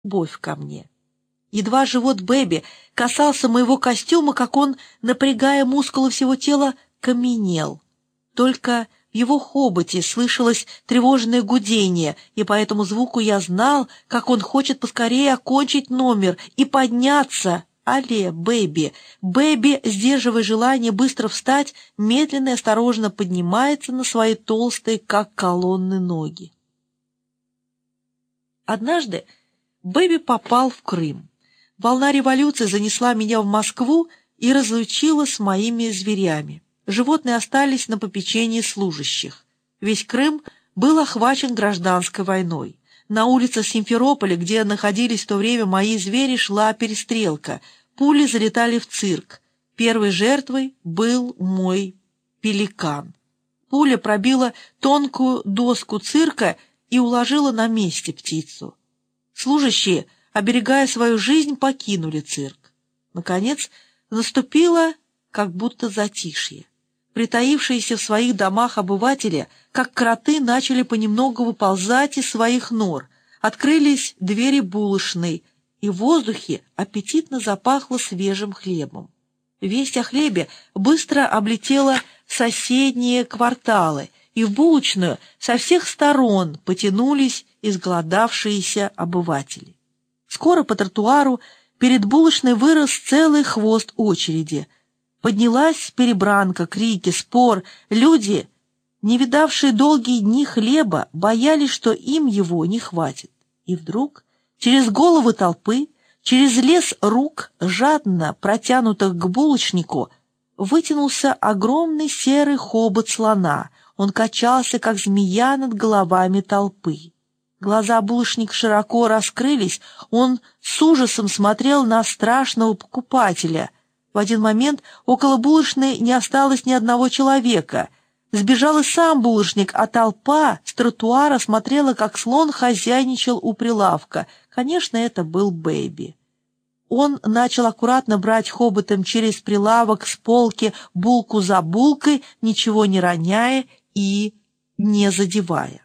любовь ко мне. Едва живот Бэби касался моего костюма, как он, напрягая мускулы всего тела, каменел. Только в его хоботе слышалось тревожное гудение, и по этому звуку я знал, как он хочет поскорее окончить номер и подняться. «Але, Бэби!» Бэби, сдерживая желание быстро встать, медленно и осторожно поднимается на свои толстые, как колонны, ноги. Однажды Бэби попал в Крым. Волна революции занесла меня в Москву и разлучила с моими зверями. Животные остались на попечении служащих. Весь Крым был охвачен гражданской войной. На улицах Симферополя, где находились в то время мои звери, шла перестрелка. Пули залетали в цирк. Первой жертвой был мой пеликан. Пуля пробила тонкую доску цирка и уложила на месте птицу. Служащие, оберегая свою жизнь, покинули цирк. Наконец, наступило как будто затишье. Притаившиеся в своих домах обыватели, как кроты, начали понемногу выползать из своих нор. Открылись двери булочной, и в воздухе аппетитно запахло свежим хлебом. Весть о хлебе быстро облетела соседние кварталы, и в булочную со всех сторон потянулись изголодавшиеся обыватели. Скоро по тротуару перед булочной вырос целый хвост очереди. Поднялась перебранка, крики, спор. Люди, не видавшие долгие дни хлеба, боялись, что им его не хватит. И вдруг через головы толпы, через лес рук, жадно протянутых к булочнику, вытянулся огромный серый хобот слона. Он качался, как змея над головами толпы. Глаза булочника широко раскрылись, он с ужасом смотрел на страшного покупателя. В один момент около булочной не осталось ни одного человека. Сбежал и сам булочник, а толпа с тротуара смотрела, как слон хозяйничал у прилавка. Конечно, это был Бэби. Он начал аккуратно брать хоботом через прилавок с полки булку за булкой, ничего не роняя и не задевая.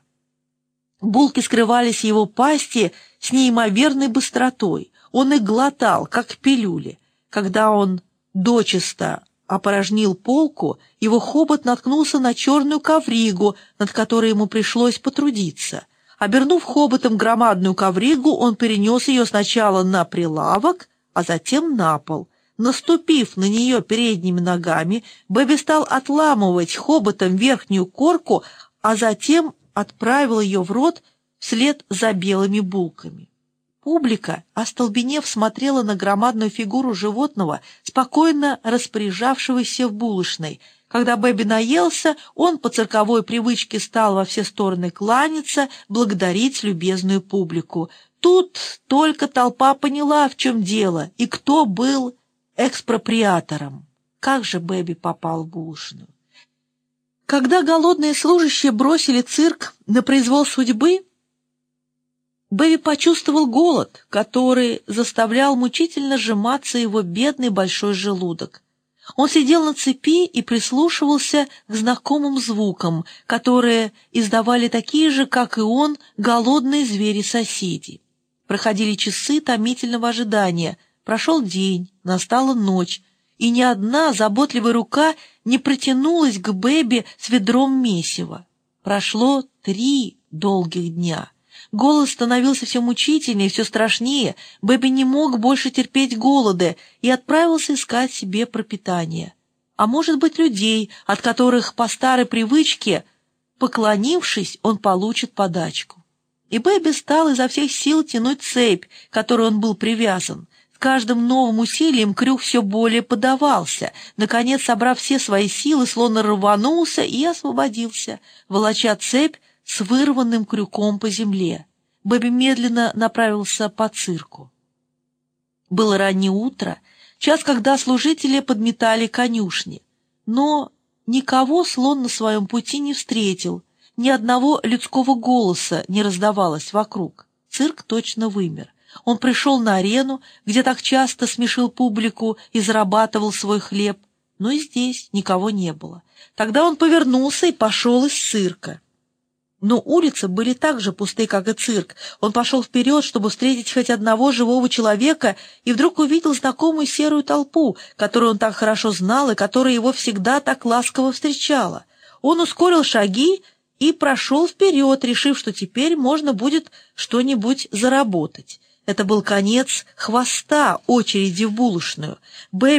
Булки скрывались в его пасти с неимоверной быстротой. Он их глотал, как пилюли. Когда он дочисто опорожнил полку, его хобот наткнулся на черную ковригу, над которой ему пришлось потрудиться. Обернув хоботом громадную ковригу, он перенес ее сначала на прилавок, а затем на пол. Наступив на нее передними ногами, Бэби стал отламывать хоботом верхнюю корку, а затем отправил ее в рот вслед за белыми булками. Публика, остолбенев, смотрела на громадную фигуру животного, спокойно распоряжавшегося в булочной. Когда Бэби наелся, он по цирковой привычке стал во все стороны кланяться, благодарить любезную публику. Тут только толпа поняла, в чем дело, и кто был экспроприатором. Как же Бэби попал в булочную? Когда голодные служащие бросили цирк на произвол судьбы, Бэби почувствовал голод, который заставлял мучительно сжиматься его бедный большой желудок. Он сидел на цепи и прислушивался к знакомым звукам, которые издавали такие же, как и он, голодные звери-соседи. Проходили часы томительного ожидания, прошел день, настала ночь, и ни одна заботливая рука не протянулась к Бэби с ведром месива. Прошло 3 долгих дня. Голод становился все мучительнее, все страшнее. Бэби не мог больше терпеть голода и отправился искать себе пропитание. А может быть, людей, от которых по старой привычке, поклонившись, он получит подачку. И Бэби стал изо всех сил тянуть цепь, к которой он был привязан. С каждым новым усилием крюк все более подавался. Наконец, собрав все свои силы, слон рванулся и освободился, волоча цепь с вырванным крюком по земле. Бэби медленно направился по цирку. Было раннее утро, час, когда служители подметали конюшни. Но никого слон на своем пути не встретил, ни одного людского голоса не раздавалось вокруг. Цирк точно вымер. Он пришел на арену, где так часто смешил публику и зарабатывал свой хлеб, но и здесь никого не было. Тогда он повернулся и пошел из цирка. Но улицы были так же пусты, как и цирк. Он пошел вперед, чтобы встретить хоть одного живого человека, и вдруг увидел знакомую серую толпу, которую он так хорошо знал и которая его всегда так ласково встречала. Он ускорил шаги и прошел вперед, решив, что теперь можно будет что-нибудь заработать. Это был конец хвоста очереди в булочную.